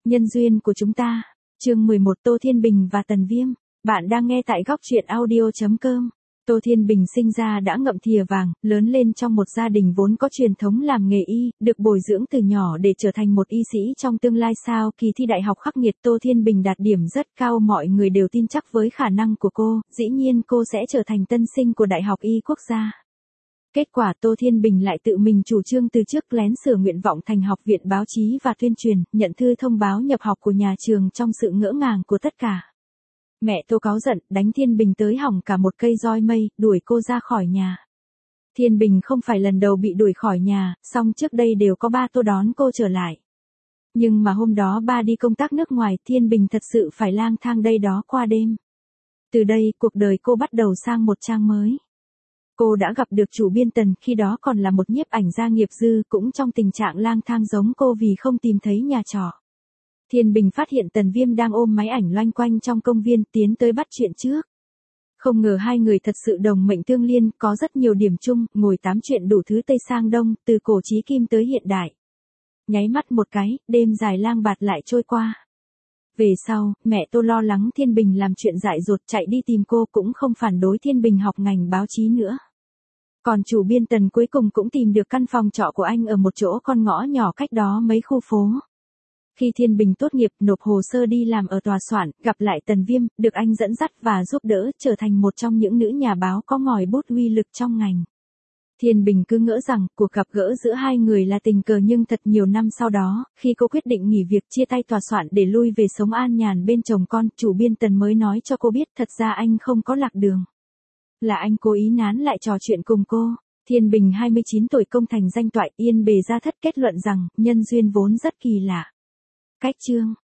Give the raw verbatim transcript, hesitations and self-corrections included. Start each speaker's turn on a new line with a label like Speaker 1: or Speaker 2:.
Speaker 1: Nhân duyên của chúng ta. Chương mười một Tô Thiên Bình và Tần Viêm. Bạn đang nghe tại góc truyện audio chấm com. Tô Thiên Bình sinh ra đã ngậm thìa vàng, lớn lên trong một gia đình vốn có truyền thống làm nghề y, được bồi dưỡng từ nhỏ để trở thành một y sĩ trong tương lai. Sau kỳ thi đại học khắc nghiệt, Tô Thiên Bình đạt điểm rất cao, mọi người đều tin chắc với khả năng của cô, dĩ nhiên cô sẽ trở thành tân sinh của Đại học Y Quốc gia. Kết quả Tô Thiên Bình lại tự mình chủ trương từ chức lén sửa nguyện vọng thành Học viện Báo chí và Tuyên truyền, nhận thư thông báo nhập học của nhà trường trong sự ngỡ ngàng của tất cả. Mẹ Tô cáu giận, đánh Thiên Bình tới hỏng cả một cây roi mây, đuổi cô ra khỏi nhà. Thiên Bình không phải lần đầu bị đuổi khỏi nhà, song trước đây đều có ba Tô đón cô trở lại. Nhưng mà hôm đó ba đi công tác nước ngoài, Thiên Bình thật sự phải lang thang đây đó qua đêm. Từ đây, cuộc đời cô bắt đầu sang một trang mới. Cô đã gặp được chủ biên Tần, khi đó còn là một nhiếp ảnh gia nghiệp dư, cũng trong tình trạng lang thang giống cô vì không tìm thấy nhà trọ. Thiên Bình phát hiện Tần Viêm đang ôm máy ảnh loanh quanh trong công viên, tiến tới bắt chuyện trước. Không ngờ hai người thật sự đồng mệnh tương liên, có rất nhiều điểm chung, ngồi tám chuyện đủ thứ Tây sang Đông, từ cổ chí kim tới hiện đại. Nháy mắt một cái, đêm dài lang bạt lại trôi qua. Về sau, mẹ Tô lo lắng Thiên Bình làm chuyện dại dột, chạy đi tìm cô, cũng không phản đối Thiên Bình học ngành báo chí nữa. Còn chủ biên Tần cuối cùng cũng tìm được căn phòng trọ của anh ở một chỗ con ngõ nhỏ cách đó mấy khu phố. Khi Thiên Bình tốt nghiệp, nộp hồ sơ đi làm ở tòa soạn, gặp lại Tần Viêm, được anh dẫn dắt và giúp đỡ, trở thành một trong những nữ nhà báo có ngòi bút uy lực trong ngành. Thiên Bình cứ ngỡ rằng, cuộc gặp gỡ giữa hai người là tình cờ, nhưng thật nhiều năm sau đó, khi cô quyết định nghỉ việc chia tay tòa soạn để lui về sống an nhàn bên chồng con, chủ biên Tần mới nói cho cô biết thật ra anh không có lạc đường. Là anh cố ý nán lại trò chuyện cùng cô. Thiên Bình hai mươi chín tuổi, công thành danh toại, yên bề gia thất, kết luận rằng, nhân duyên vốn rất kỳ lạ. Cách chương.